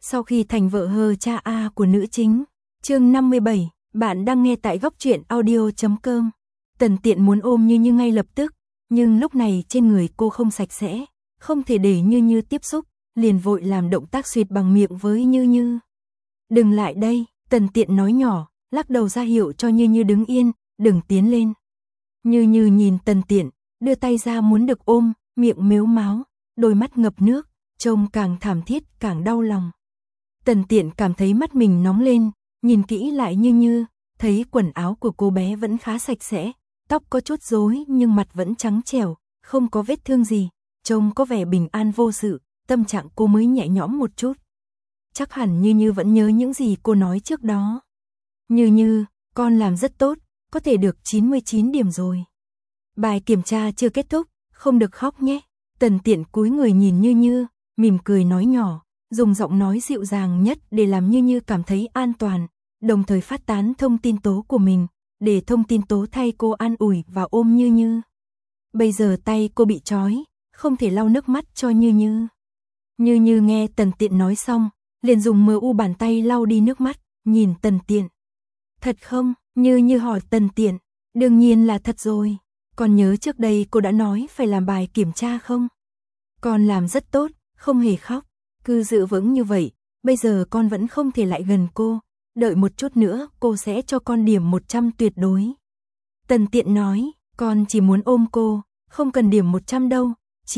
Sau khi thành vợ hờ cha A của nữ chính. Chương 57, bạn đang nghe tại góc truyện audio.com. Tần Tiện muốn ôm Như Như ngay lập tức, nhưng lúc này trên người cô không sạch sẽ, không thể để Như Như tiếp xúc, liền vội làm động tác xuyệt bằng miệng với Như Như. Đừng lại đây, Tần Tiện nói nhỏ, lắc đầu ra hiệu cho Như Như đứng yên, đừng tiến lên. Như Như nhìn Tần Tiện, đưa tay ra muốn được ôm, miệng mếu máo, đôi mắt ngập nước, trông càng thảm thiết càng đau lòng. Tần Tiện cảm thấy mắt mình nóng lên, nhìn kỹ lại Như Như, thấy quần áo của cô bé vẫn khá sạch sẽ, tóc có chút rối nhưng mặt vẫn trắng trẻo, không có vết thương gì, trông có vẻ bình an vô sự, tâm trạng cô mới nhẹ nhõm một chút. Chắc hẳn Như Như vẫn nhớ những gì cô nói trước đó. Như Như, con làm rất tốt, có thể được 99 điểm rồi. Bài kiểm tra chưa kết thúc, không được khóc nhé. Tần Tiện cúi người nhìn Như Như, mỉm cười nói nhỏ, dùng giọng nói dịu dàng nhất để làm Như Như cảm thấy an toàn, đồng thời phát tán thông tin tố của mình, để thông tin tố thay cô an ủi và ôm Như Như. Bây giờ tay cô bị trói, không thể lau nước mắt cho Như Như. Như Như nghe Tần Tiện nói xong, liền dùng mu bàn tay lau đi nước mắt, nhìn Tần Tiện. Thật không? Như Như hỏi Tần Tiện. Đương nhiên là thật rồi. Con nhớ trước đây cô đã nói phải làm bài kiểm tra không? Con làm rất tốt, không hề khóc. Cứ giữ vững như vậy, bây giờ con vẫn không thể lại gần cô. Đợi một chút nữa cô sẽ cho con điểm 100 tuyệt đối. Tần Tiện nói, con chỉ muốn ôm cô, không cần điểm 100 đâu,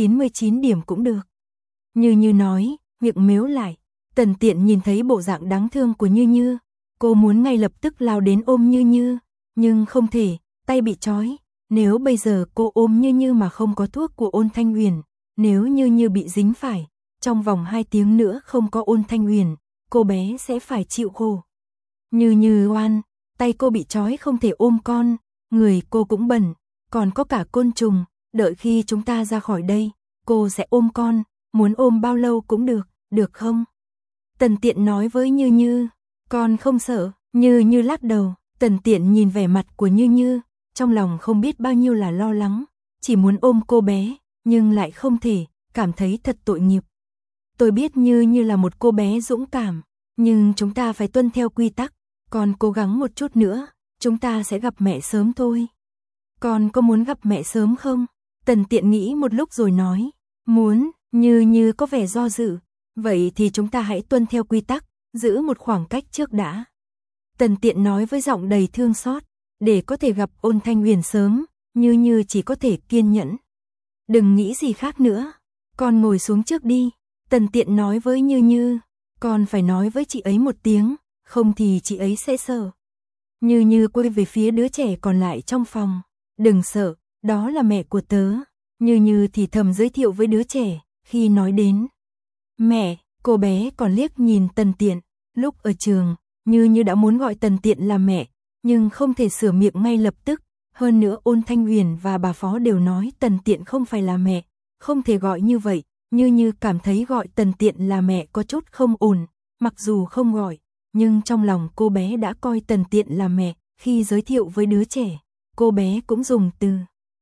99 điểm cũng được. Như Như nói, miệng mếu lại. Tần Tiện nhìn thấy bộ dạng đáng thương của Như Như. Cô muốn ngay lập tức lao đến ôm Như Như, nhưng không thể, tay bị trói. Nếu bây giờ cô ôm Như Như mà không có thuốc của Ôn Thanh Huyền, nếu Như Như bị dính phải, trong vòng 2 tiếng nữa không có Ôn Thanh Huyền, cô bé sẽ phải chịu khổ. Như Như oan, tay cô bị trói không thể ôm con, người cô cũng bẩn, còn có cả côn trùng, đợi khi chúng ta ra khỏi đây, cô sẽ ôm con, muốn ôm bao lâu cũng được, được không? Tần Tiện nói với Như Như, con không sợ. Như Như lắc đầu. Tần Tiện nhìn vẻ mặt của Như Như, trong lòng không biết bao nhiêu là lo lắng, chỉ muốn ôm cô bé, nhưng lại không thể, cảm thấy thật tội nghiệp. Tôi biết Như Như là một cô bé dũng cảm, nhưng chúng ta phải tuân theo quy tắc, con cố gắng một chút nữa, chúng ta sẽ gặp mẹ sớm thôi. Con có muốn gặp mẹ sớm không? Tần Tiện nghĩ một lúc rồi nói, muốn. Như Như có vẻ do dự, vậy thì chúng ta hãy tuân theo quy tắc, giữ một khoảng cách trước đã. Tần Tiện nói với giọng đầy thương xót, để có thể gặp Ôn Thanh Huyền sớm, Như Như chỉ có thể kiên nhẫn. Đừng nghĩ gì khác nữa, con ngồi xuống trước đi. Tần Tiện nói với Như Như, con phải nói với chị ấy một tiếng, không thì chị ấy sẽ sợ. Như Như quay về phía đứa trẻ còn lại trong phòng, đừng sợ, đó là mẹ của tớ. Như Như thì thầm giới thiệu với đứa trẻ, khi nói đến mẹ, cô bé còn liếc nhìn Tần Tiện. Lúc ở trường, Như Như đã muốn gọi Tần Tiện là mẹ, nhưng không thể sửa miệng ngay lập tức. Hơn nữa Ôn Thanh Huyền và bà Phó đều nói Tần Tiện không phải là mẹ, không thể gọi như vậy. Như Như cảm thấy gọi Tần Tiện là mẹ có chút không ổn, mặc dù không gọi, nhưng trong lòng cô bé đã coi Tần Tiện là mẹ. Khi giới thiệu với đứa trẻ, cô bé cũng dùng từ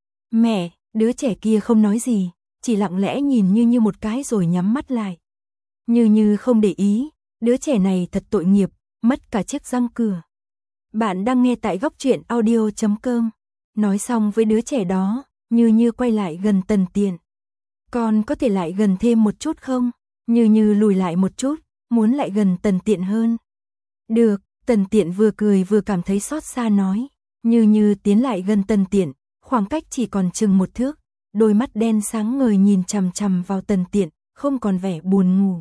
mẹ. Đứa trẻ kia không nói gì, chỉ lặng lẽ nhìn Như Như một cái rồi nhắm mắt lại. Như Như không để ý, đứa trẻ này thật tội nghiệp, mất cả chiếc răng cửa. Bạn đang nghe tại góc truyện audio.com. Nói xong với đứa trẻ đó, Như Như quay lại gần Tần Tiện. Con có thể lại gần thêm một chút không? Như Như lùi lại một chút, muốn lại gần Tần Tiện hơn. Được, Tần Tiện vừa cười vừa cảm thấy xót xa nói. Như Như tiến lại gần Tần Tiện, khoảng cách chỉ còn chừng 1 thước, đôi mắt đen sáng ngời nhìn chằm chằm vào Tần Tiện, không còn vẻ buồn ngủ.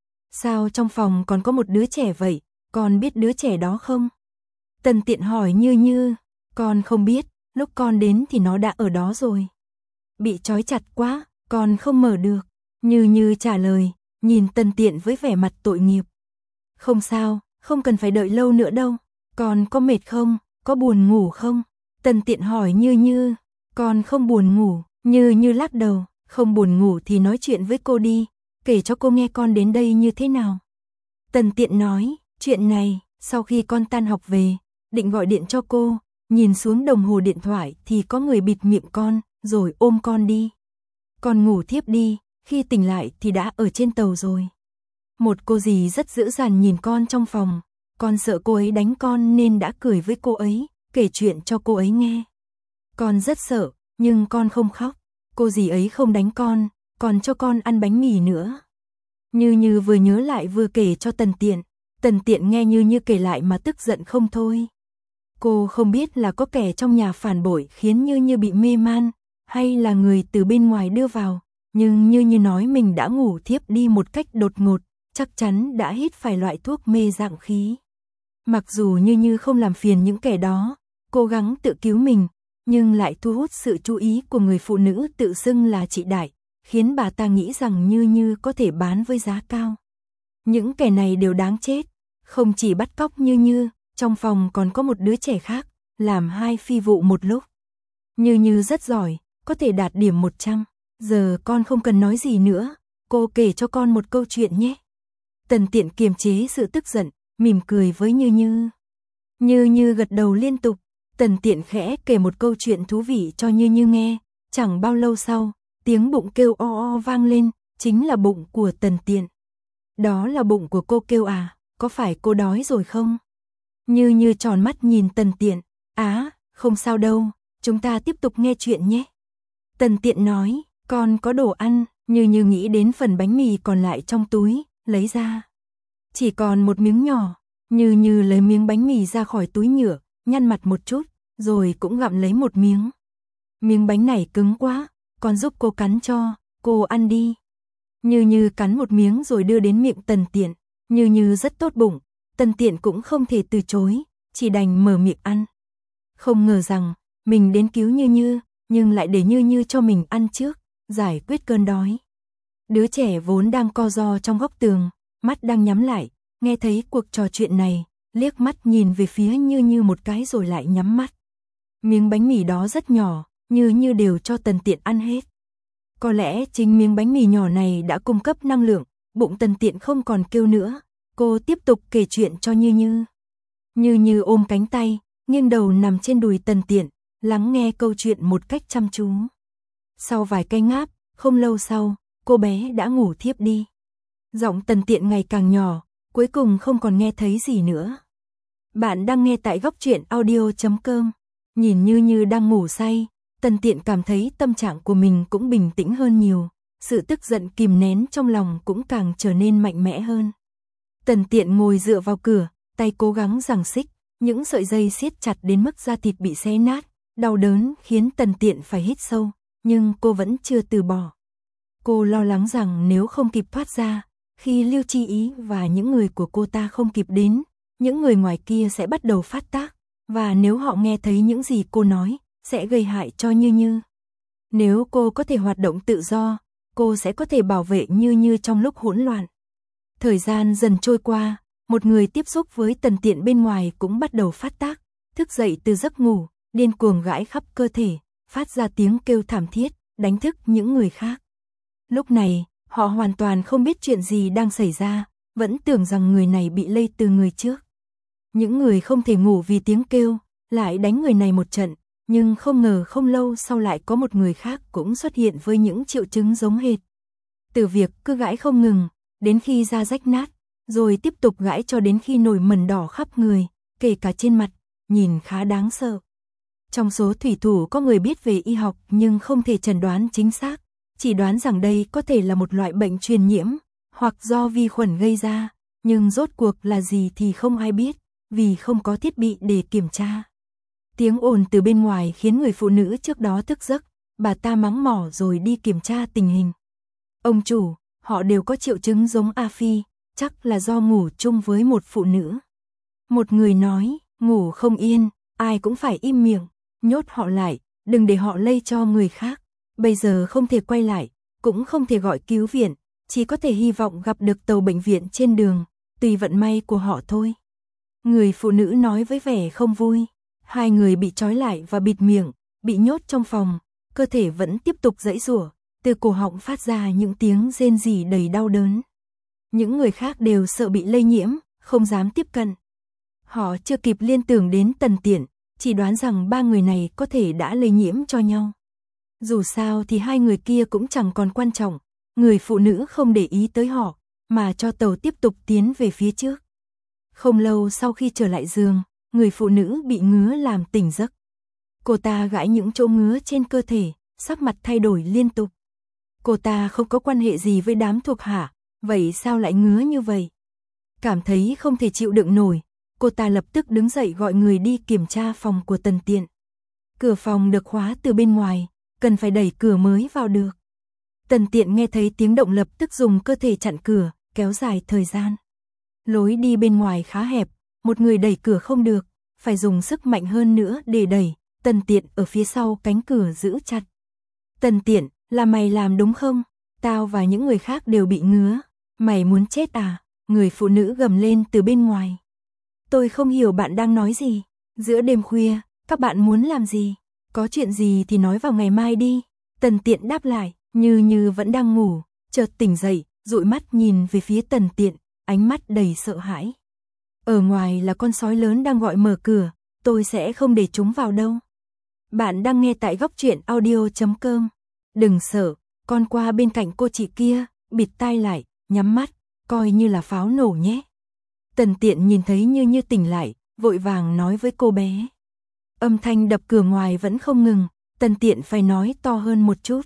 Sao trong phòng còn có một đứa trẻ vậy, con biết đứa trẻ đó không? Tần Tiện hỏi Như Như, con không biết, lúc con đến thì nó đã ở đó rồi. Bị trói chặt quá, con không mở được. Như Như trả lời, nhìn Tần Tiện với vẻ mặt tội nghiệp. Không sao, không cần phải đợi lâu nữa đâu. Con có mệt không, có buồn ngủ không? Tần Tiện hỏi Như Như, con không buồn ngủ. Như Như lắc đầu, không buồn ngủ thì nói chuyện với cô đi, kể cho cô nghe con đến đây như thế nào. Tần Tiện nói, chuyện này, sau khi con tan học về, định gọi điện cho cô, nhìn xuống đồng hồ điện thoại thì có người bịt miệng con, rồi ôm con đi. Con ngủ thiếp đi, khi tỉnh lại thì đã ở trên tàu rồi. Một cô dì rất dữ dằn nhìn con trong phòng, con sợ cô ấy đánh con nên đã cười với cô ấy, kể chuyện cho cô ấy nghe. Con rất sợ, nhưng con không khóc, cô dì ấy không đánh con, còn cho con ăn bánh mì nữa. Như Như vừa nhớ lại vừa kể cho Tần Tiện nghe Như Như kể lại mà tức giận không thôi. Cô không biết là có kẻ trong nhà phản bội khiến Như Như bị mê man, hay là người từ bên ngoài đưa vào, nhưng Như Như nói mình đã ngủ thiếp đi một cách đột ngột, chắc chắn đã hít phải loại thuốc mê dạng khí. Mặc dù Như Như không làm phiền những kẻ đó, cố gắng tự cứu mình, nhưng lại thu hút sự chú ý của người phụ nữ tự xưng là chị Đại, khiến bà ta nghĩ rằng Như Như có thể bán với giá cao. Những kẻ này đều đáng chết, không chỉ bắt cóc Như Như, trong phòng còn có một đứa trẻ khác, làm 2 phi vụ một lúc. Như Như rất giỏi, có thể đạt điểm 100. Giờ con không cần nói gì nữa, cô kể cho con một câu chuyện nhé. Tần Tiện kiềm chế sự tức giận, mỉm cười với Như Như. Như Như gật đầu liên tục, Tần Tiện khẽ kể một câu chuyện thú vị cho Như Như nghe. Chẳng bao lâu sau, tiếng bụng kêu o o vang lên, chính là bụng của Tần Tiện. Đó là bụng của cô kêu à, có phải cô đói rồi không? Như Như tròn mắt nhìn Tần Tiện, không sao đâu, chúng ta tiếp tục nghe chuyện nhé. Tần Tiện nói, con có đồ ăn, Như Như nghĩ đến phần bánh mì còn lại trong túi, lấy ra. Chỉ còn một miếng nhỏ, Như Như lấy miếng bánh mì ra khỏi túi nhựa, nhăn mặt một chút, rồi cũng gặm lấy một miếng. Miếng bánh này cứng quá, con giúp cô cắn cho, cô ăn đi. Như Như cắn một miếng rồi đưa đến miệng Tần Tiện, Như Như rất tốt bụng, Tần Tiện cũng không thể từ chối, chỉ đành mở miệng ăn. Không ngờ rằng, mình đến cứu Như Như, nhưng lại để Như Như cho mình ăn trước, giải quyết cơn đói. Đứa trẻ vốn đang co ro trong góc tường, mắt đang nhắm lại, nghe thấy cuộc trò chuyện này, liếc mắt nhìn về phía Như Như một cái rồi lại nhắm mắt. Miếng bánh mì đó rất nhỏ, Như Như đều cho Tần Tiện ăn hết. Có lẽ chính miếng bánh mì nhỏ này đã cung cấp năng lượng, bụng Tần Tiện không còn kêu nữa. Cô tiếp tục kể chuyện cho Như Như. Như Như ôm cánh tay, nghiêng đầu nằm trên đùi Tần Tiện, lắng nghe câu chuyện một cách chăm chú. Sau vài cái ngáp, không lâu sau, cô bé đã ngủ thiếp đi. Giọng Tần Tiện ngày càng nhỏ, cuối cùng không còn nghe thấy gì nữa. Bạn đang nghe tại Góc Truyện Audio.com. Nhìn Như Như đang ngủ say, Tần Tiện cảm thấy tâm trạng của mình cũng bình tĩnh hơn nhiều, sự tức giận kìm nén trong lòng cũng càng trở nên mạnh mẽ hơn. Tần Tiện ngồi dựa vào cửa, tay cố gắng giằng xích, những sợi dây siết chặt đến mức da thịt bị xé nát, đau đớn khiến Tần Tiện phải hít sâu, nhưng cô vẫn chưa từ bỏ. Cô lo lắng rằng nếu không kịp thoát ra, khi Lưu Chi Ý và những người của cô ta không kịp đến, những người ngoài kia sẽ bắt đầu phát tác, và nếu họ nghe thấy những gì cô nói, sẽ gây hại cho Như Như. Nếu cô có thể hoạt động tự do, cô sẽ có thể bảo vệ Như Như trong lúc hỗn loạn. Thời gian dần trôi qua, một người tiếp xúc với Tần Tiện bên ngoài cũng bắt đầu phát tác, thức dậy từ giấc ngủ, điên cuồng gãi khắp cơ thể, phát ra tiếng kêu thảm thiết, đánh thức những người khác. Lúc này, họ hoàn toàn không biết chuyện gì đang xảy ra, vẫn tưởng rằng người này bị lây từ người trước. Những người không thể ngủ vì tiếng kêu, lại đánh người này một trận, nhưng không ngờ không lâu sau lại có một người khác cũng xuất hiện với những triệu chứng giống hệt. Từ việc cứ gãi không ngừng, đến khi da rách nát, rồi tiếp tục gãi cho đến khi nổi mẩn đỏ khắp người, kể cả trên mặt, nhìn khá đáng sợ. Trong số thủy thủ có người biết về y học nhưng không thể chẩn đoán chính xác, chỉ đoán rằng đây có thể là một loại bệnh truyền nhiễm, hoặc do vi khuẩn gây ra, nhưng rốt cuộc là gì thì không ai biết, vì không có thiết bị để kiểm tra. Tiếng ồn từ bên ngoài khiến người phụ nữ trước đó thức giấc, bà ta mắng mỏ rồi đi kiểm tra tình hình. Ông chủ, họ đều có triệu chứng giống A Phi, chắc là do ngủ chung với một phụ nữ. Một người nói, ngủ không yên, ai cũng phải im miệng, nhốt họ lại, đừng để họ lây cho người khác. Bây giờ không thể quay lại, cũng không thể gọi cứu viện, chỉ có thể hy vọng gặp được tàu bệnh viện trên đường, tùy vận may của họ thôi. Người phụ nữ nói với vẻ không vui. Hai người bị trói lại và bịt miệng, bị nhốt trong phòng, cơ thể vẫn tiếp tục giãy giụa, từ cổ họng phát ra những tiếng rên rỉ đầy đau đớn. Những người khác đều sợ bị lây nhiễm, không dám tiếp cận. Họ chưa kịp liên tưởng đến Tần Tiện, chỉ đoán rằng ba người này có thể đã lây nhiễm cho nhau. Dù sao thì hai người kia cũng chẳng còn quan trọng, người phụ nữ không để ý tới họ, mà cho tàu tiếp tục tiến về phía trước. Không lâu sau khi trở lại giường, người phụ nữ bị ngứa làm tỉnh giấc. Cô ta gãi những chỗ ngứa trên cơ thể, sắc mặt thay đổi liên tục. Cô ta không có quan hệ gì với đám thuộc hạ, vậy sao lại ngứa như vậy? Cảm thấy không thể chịu đựng nổi, cô ta lập tức đứng dậy gọi người đi kiểm tra phòng của Tần Tiện. Cửa phòng được khóa từ bên ngoài, cần phải đẩy cửa mới vào được. Tần Tiện nghe thấy tiếng động lập tức dùng cơ thể chặn cửa, kéo dài thời gian. Lối đi bên ngoài khá hẹp, một người đẩy cửa không được, phải dùng sức mạnh hơn nữa để đẩy. Tần Tiện ở phía sau cánh cửa giữ chặt. Tần Tiện, là mày làm đúng không? Tao và những người khác đều bị ngứa. Mày muốn chết à? Người phụ nữ gầm lên từ bên ngoài. Tôi không hiểu bạn đang nói gì. Giữa đêm khuya, các bạn muốn làm gì? Có chuyện gì thì nói vào ngày mai đi. Tần Tiện đáp lại, Như vẫn đang ngủ, chợt tỉnh dậy, dụi mắt nhìn về phía Tần Tiện, ánh mắt đầy sợ hãi. Ở ngoài là con sói lớn đang gọi mở cửa, tôi sẽ không để chúng vào đâu. Bạn đang nghe tại góc truyện audio.com. Đừng sợ, con qua bên cạnh cô chị kia, bịt tai lại, nhắm mắt, coi như là pháo nổ nhé. Tần Tiện nhìn thấy Như tỉnh lại, vội vàng nói với cô bé. Âm thanh đập cửa ngoài vẫn không ngừng, Tần Tiện phải nói to hơn một chút.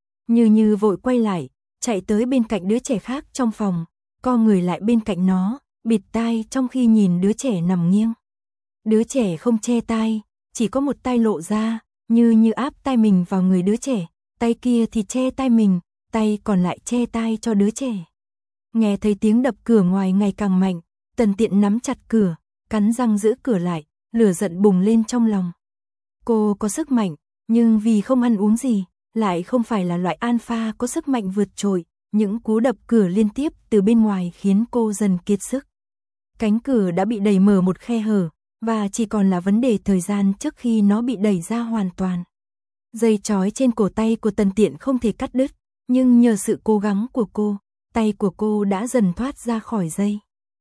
Như vội quay lại, chạy tới bên cạnh đứa trẻ khác trong phòng, co người lại bên cạnh nó, bịt tai trong khi nhìn đứa trẻ nằm nghiêng. Đứa trẻ không che tai, chỉ có một tai lộ ra, Như áp tai mình vào người đứa trẻ, tay kia thì che tai mình, tay còn lại che tai cho đứa trẻ. Nghe thấy tiếng đập cửa ngoài ngày càng mạnh, Tần Tiện nắm chặt cửa, cắn răng giữ cửa lại, lửa giận bùng lên trong lòng. Cô có sức mạnh, nhưng vì không ăn uống gì, lại không phải là loại alpha có sức mạnh vượt trội, những cú đập cửa liên tiếp từ bên ngoài khiến cô dần kiệt sức. Cánh cửa đã bị đẩy mở một khe hở, và chỉ còn là vấn đề thời gian trước khi nó bị đẩy ra hoàn toàn. Dây trói trên cổ tay của Tần Tiện không thể cắt đứt, nhưng nhờ sự cố gắng của cô, tay của cô đã dần thoát ra khỏi dây.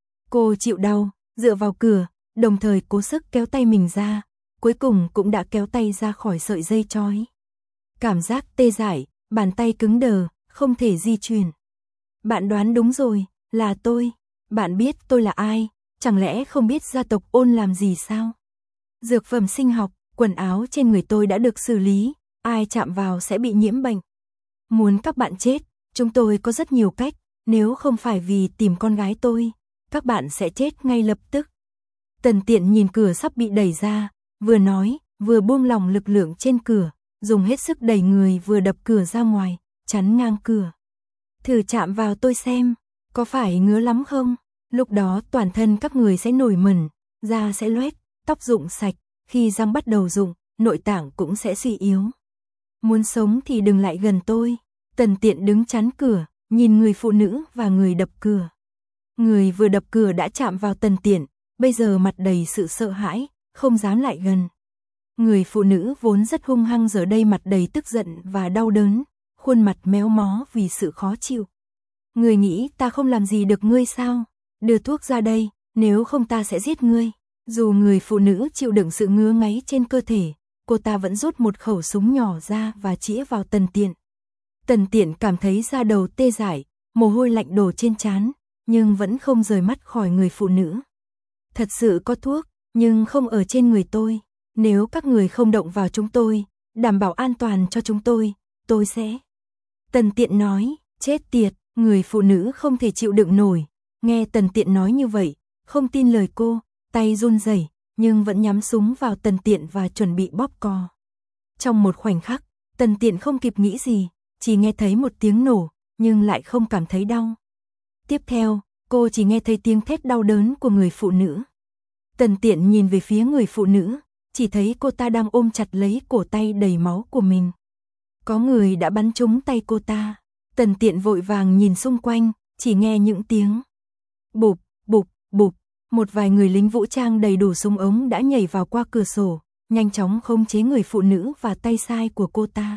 Cô chịu đau, dựa vào cửa, đồng thời cố sức kéo tay mình ra, cuối cùng cũng đã kéo tay ra khỏi sợi dây trói. Cảm giác tê dại, bàn tay cứng đờ, không thể di chuyển. Bạn đoán đúng rồi, là tôi. Bạn biết tôi là ai, chẳng lẽ không biết gia tộc Ôn làm gì sao? Dược phẩm sinh học, quần áo trên người tôi đã được xử lý, ai chạm vào sẽ bị nhiễm bệnh. Muốn các bạn chết, chúng tôi có rất nhiều cách, nếu không phải vì tìm con gái tôi, các bạn sẽ chết ngay lập tức. Tần Tiện nhìn cửa sắp bị đẩy ra, vừa nói, vừa buông lỏng lực lượng trên cửa, dùng hết sức đẩy người vừa đập cửa ra ngoài, chắn ngang cửa. Thử chạm vào tôi xem, có phải ngứa lắm không? Lúc đó toàn thân các người sẽ nổi mẩn, da sẽ loét, tóc rụng sạch, khi răng bắt đầu rụng, nội tạng cũng sẽ suy yếu. Muốn sống thì đừng lại gần tôi. Tần Tiện đứng chắn cửa, nhìn người phụ nữ và người đập cửa. Người vừa đập cửa đã chạm vào Tần Tiện, bây giờ mặt đầy sự sợ hãi, không dám lại gần. Người phụ nữ vốn rất hung hăng giờ đây mặt đầy tức giận và đau đớn, khuôn mặt méo mó vì sự khó chịu. Ngươi nghĩ ta không làm gì được ngươi sao? Đưa thuốc ra đây, nếu không ta sẽ giết ngươi. Dù người phụ nữ chịu đựng sự ngứa ngáy trên cơ thể, cô ta vẫn rút một khẩu súng nhỏ ra và chĩa vào Tần Tiện. Tần Tiện cảm thấy da đầu tê dại, mồ hôi lạnh đổ trên trán, nhưng vẫn không rời mắt khỏi người phụ nữ. Thật sự có thuốc, nhưng không ở trên người tôi. Nếu các người không động vào chúng tôi, đảm bảo an toàn cho chúng tôi sẽ. Tần Tiện nói, chết tiệt, người phụ nữ không thể chịu đựng nổi. Nghe Tần Tiện nói như vậy, không tin lời cô, tay run rẩy, nhưng vẫn nhắm súng vào Tần Tiện và chuẩn bị bóp cò. Trong một khoảnh khắc, Tần Tiện không kịp nghĩ gì, chỉ nghe thấy một tiếng nổ, nhưng lại không cảm thấy đau. Tiếp theo, cô chỉ nghe thấy tiếng thét đau đớn của người phụ nữ. Tần Tiện nhìn về phía người phụ nữ, chỉ thấy cô ta đang ôm chặt lấy cổ tay đầy máu của mình. Có người đã bắn trúng tay cô ta. Tần Tiện vội vàng nhìn xung quanh, chỉ nghe những tiếng bụp, bụp, bụp. Một vài người lính vũ trang đầy đủ súng ống đã nhảy vào qua cửa sổ, nhanh chóng khống chế người phụ nữ và tay sai của cô ta.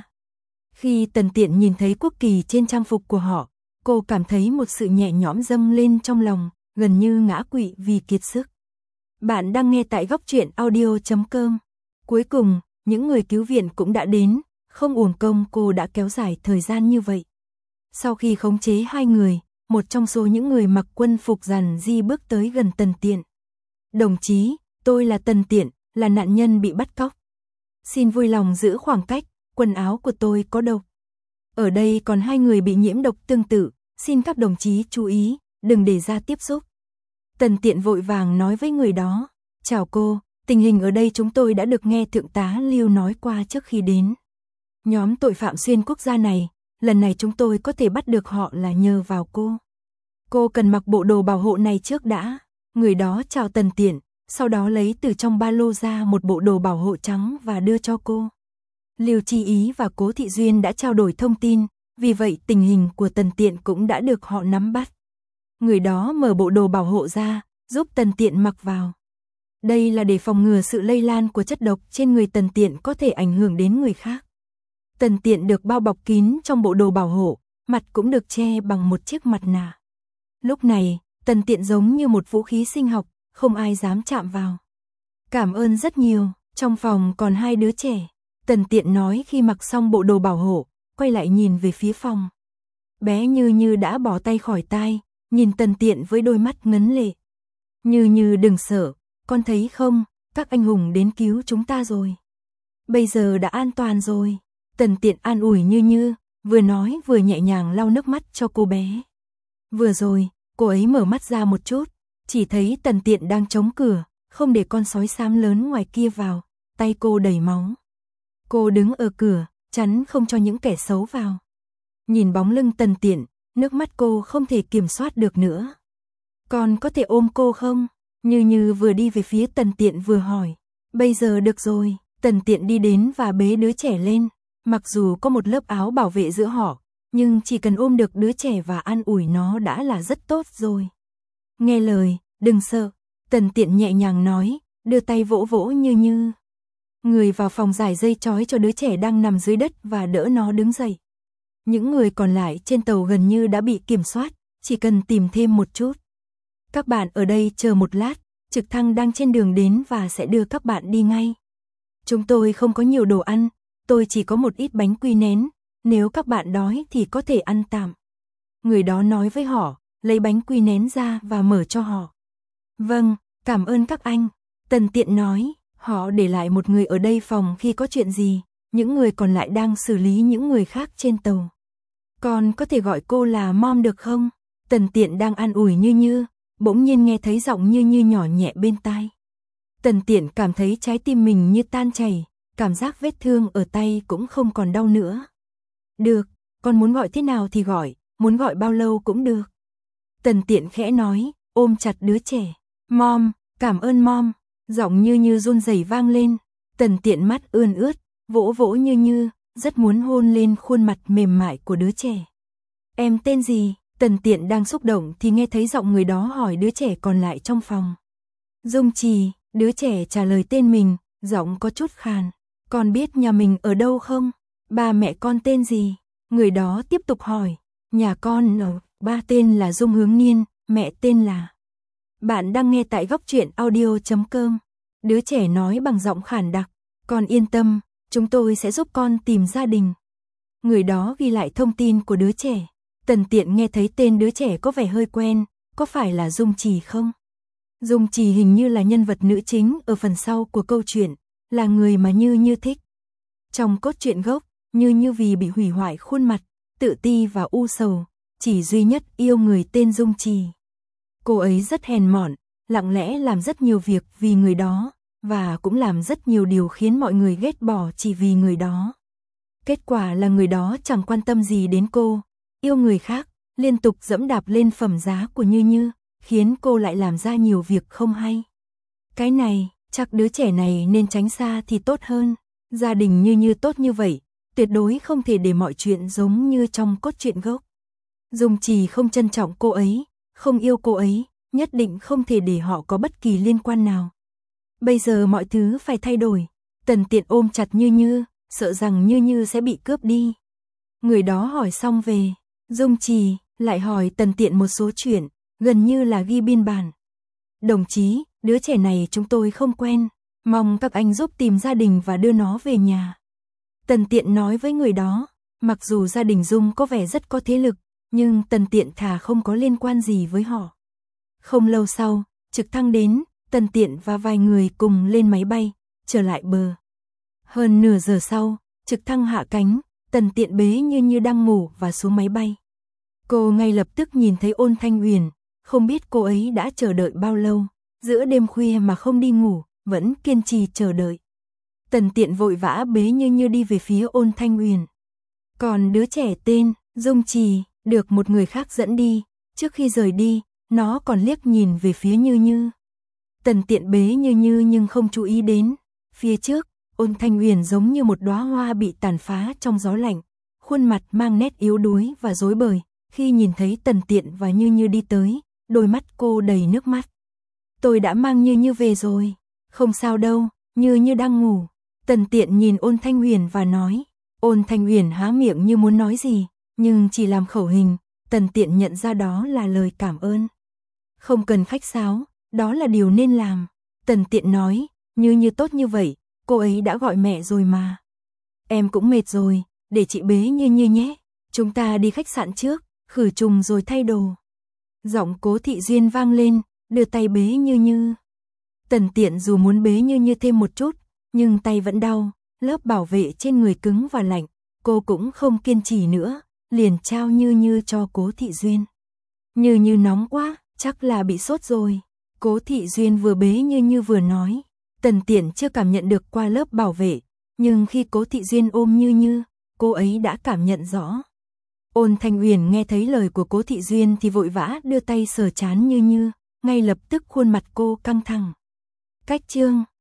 Khi Tần Tiện nhìn thấy quốc kỳ trên trang phục của họ, cô cảm thấy một sự nhẹ nhõm dâng lên trong lòng, gần như ngã quỵ vì kiệt sức. Bạn đang nghe tại góc truyện audio.com. Cuối cùng, những người cứu viện cũng đã đến, không uổng công cô đã kéo dài thời gian như vậy. Sau khi khống chế hai người, một trong số những người mặc quân phục rằn ri bước tới gần Tần Tiện. Đồng chí, tôi là Tần Tiện, là nạn nhân bị bắt cóc. Xin vui lòng giữ khoảng cách, quần áo của tôi có độc. Ở đây còn 2 người bị nhiễm độc tương tự, xin các đồng chí chú ý, đừng để ra tiếp xúc. Tần Tiện vội vàng nói với người đó, chào cô, tình hình ở đây chúng tôi đã được nghe Thượng tá Lưu nói qua trước khi đến. Nhóm tội phạm xuyên quốc gia này, lần này chúng tôi có thể bắt được họ là nhờ vào cô. Cô cần mặc bộ đồ bảo hộ này trước đã. Người đó chào Tần Tiện, sau đó lấy từ trong ba lô ra một bộ đồ bảo hộ trắng và đưa cho cô. Lưu Chi Ý và Cố Thị Duyên đã trao đổi thông tin, vì vậy tình hình của Tần Tiện cũng đã được họ nắm bắt. Người đó mở bộ đồ bảo hộ ra, giúp Tần Tiện mặc vào. Đây là để phòng ngừa sự lây lan của chất độc trên người Tần Tiện có thể ảnh hưởng đến người khác. Tần Tiện được bao bọc kín trong bộ đồ bảo hộ, mặt cũng được che bằng một chiếc mặt nạ. Lúc này, Tần Tiện giống như một vũ khí sinh học, không ai dám chạm vào. Cảm ơn rất nhiều, trong phòng còn 2 đứa trẻ. Tần Tiện nói khi mặc xong bộ đồ bảo hộ, quay lại nhìn về phía phòng. Bé Như Như đã bỏ tay khỏi tai, nhìn Tần Tiện với đôi mắt ngấn lệ. Như Như đừng sợ, con thấy không, các anh hùng đến cứu chúng ta rồi. Bây giờ đã an toàn rồi. Tần Tiện an ủi Như Như, vừa nói vừa nhẹ nhàng lau nước mắt cho cô bé. Vừa rồi, cô ấy mở mắt ra một chút, chỉ thấy Tần Tiện đang chống cửa, không để con sói xám lớn ngoài kia vào, tay cô đầy máu. Cô đứng ở cửa, chắn không cho những kẻ xấu vào. Nhìn bóng lưng Tần Tiện, nước mắt cô không thể kiểm soát được nữa. Con có thể ôm cô không? Như Như vừa đi về phía Tần Tiện vừa hỏi. Bây giờ được rồi, Tần Tiện đi đến và bế đứa trẻ lên. Mặc dù có một lớp áo bảo vệ giữa họ, nhưng chỉ cần ôm được đứa trẻ và an ủi nó đã là rất tốt rồi. Nghe lời, đừng sợ, Tần Tiện nhẹ nhàng nói, đưa tay vỗ vỗ Như Như. Người vào phòng giải dây trói cho đứa trẻ đang nằm dưới đất và đỡ nó đứng dậy. Những người còn lại trên tàu gần như đã bị kiểm soát, chỉ cần tìm thêm một chút. Các bạn ở đây chờ một lát, trực thăng đang trên đường đến và sẽ đưa các bạn đi ngay. Chúng tôi không có nhiều đồ ăn, tôi chỉ có một ít bánh quy nén, nếu các bạn đói thì có thể ăn tạm. Người đó nói với họ, lấy bánh quy nén ra và mở cho họ. Vâng, cảm ơn các anh. Tần Tiện nói, họ để lại một người ở đây phòng khi có chuyện gì, những người còn lại đang xử lý những người khác trên tàu. Con có thể gọi cô là mom được không? Tần Tiện đang an ủi Như Như, bỗng nhiên nghe thấy giọng Như Như nhỏ nhẹ bên tai. Tần Tiện cảm thấy trái tim mình như tan chảy, cảm giác vết thương ở tay cũng không còn đau nữa. Được, con muốn gọi thế nào thì gọi, muốn gọi bao lâu cũng được. Tần Tiện khẽ nói, ôm chặt đứa trẻ. Mom, cảm ơn mom. Giọng Như Như run rẩy vang lên. Tần Tiện mắt ươn ướt, vỗ vỗ Như Như, rất muốn hôn lên khuôn mặt mềm mại của đứa trẻ. Em tên gì? Tần Tiện đang xúc động thì nghe thấy giọng người đó hỏi đứa trẻ còn lại trong phòng. Dung Trì, đứa trẻ trả lời tên mình, giọng có chút khàn. Con biết nhà mình ở đâu không? Ba mẹ con tên gì? Người đó tiếp tục hỏi. Nhà con ở, ba tên là Dung Hướng Niên, mẹ tên là... Bạn đang nghe tại góc truyện audio.com. Đứa trẻ nói bằng giọng khản đặc. Con yên tâm, chúng tôi sẽ giúp con tìm gia đình. Người đó ghi lại thông tin của đứa trẻ. Tần Tiện nghe thấy tên đứa trẻ có vẻ hơi quen, có phải là Dung Trì không? Dung Trì hình như là nhân vật nữ chính ở phần sau của câu chuyện, là người mà Như Như thích. Trong cốt truyện gốc, Như Như vì bị hủy hoại khuôn mặt, tự ti và u sầu, chỉ duy nhất yêu người tên Dung Trì. Cô ấy rất hèn mọn, lặng lẽ làm rất nhiều việc vì người đó, và cũng làm rất nhiều điều khiến mọi người ghét bỏ chỉ vì người đó. Kết quả là người đó chẳng quan tâm gì đến cô, yêu người khác, liên tục dẫm đạp lên phẩm giá của Như Như, khiến cô lại làm ra nhiều việc không hay. Cái này, chắc đứa trẻ này nên tránh xa thì tốt hơn. Gia đình Như Như tốt như vậy, tuyệt đối không thể để mọi chuyện giống như trong cốt truyện gốc. Dung Trì không trân trọng cô ấy, không yêu cô ấy, nhất định không thể để họ có bất kỳ liên quan nào. Bây giờ mọi thứ phải thay đổi. Tần Tiện ôm chặt Như Như, sợ rằng Như Như sẽ bị cướp đi. Người đó hỏi xong về, Dung Trì lại hỏi Tần Tiện một số chuyện, gần như là ghi biên bản. Đồng chí, đứa trẻ này chúng tôi không quen, mong các anh giúp tìm gia đình và đưa nó về nhà. Tần Tiện nói với người đó, mặc dù gia đình Dung có vẻ rất có thế lực, nhưng Tần Tiện thà không có liên quan gì với họ. Không lâu sau, trực thăng đến, Tần Tiện và vài người cùng lên máy bay, trở lại bờ. Hơn nửa giờ sau, trực thăng hạ cánh, Tần Tiện bế Như đang ngủ và xuống máy bay. Cô ngay lập tức nhìn thấy Ôn Thanh Huyền, không biết cô ấy đã chờ đợi bao lâu, giữa đêm khuya mà không đi ngủ, vẫn kiên trì chờ đợi. Tần Tiện vội vã bế Như đi về phía Ôn Thanh Huyền. Còn đứa trẻ tên Dung Trì, được một người khác dẫn đi, trước khi rời đi, nó còn liếc nhìn về phía Như. Tần Tiện bế Như nhưng không chú ý đến, phía trước, Ôn Thanh Huyền giống như một đóa hoa bị tàn phá trong gió lạnh, khuôn mặt mang nét yếu đuối và rối bời, khi nhìn thấy Tần Tiện và Như đi tới, đôi mắt cô đầy nước mắt. Tôi đã mang Như về rồi, không sao đâu, Như đang ngủ. Tần Tiện nhìn Ôn Thanh Huyền và nói. Ôn Thanh Huyền há miệng như muốn nói gì, nhưng chỉ làm khẩu hình. Tần Tiện nhận ra đó là lời cảm ơn. Không cần khách sáo, đó là điều nên làm. Tần Tiện nói, Như tốt như vậy, cô ấy đã gọi mẹ rồi mà. Em cũng mệt rồi, để chị bế Như nhé. Chúng ta đi khách sạn trước, khử trùng rồi thay đồ. Giọng Cố Thị Duyên vang lên, đưa tay bế Như. Tần Tiện dù muốn bế Như thêm một chút, nhưng tay vẫn đau, lớp bảo vệ trên người cứng và lạnh, cô cũng không kiên trì nữa, liền trao Như cho Cố Thị Duyên. Như nóng quá, chắc là bị sốt rồi. Cố Thị Duyên vừa bế Như vừa nói. Tần Tiện chưa cảm nhận được qua lớp bảo vệ, nhưng khi Cố Thị Duyên ôm Như, cô ấy đã cảm nhận rõ. Ôn Thanh Huyền nghe thấy lời của Cố Thị Duyên thì vội vã đưa tay sờ trán Như, ngay lập tức khuôn mặt cô căng thẳng. Cách chương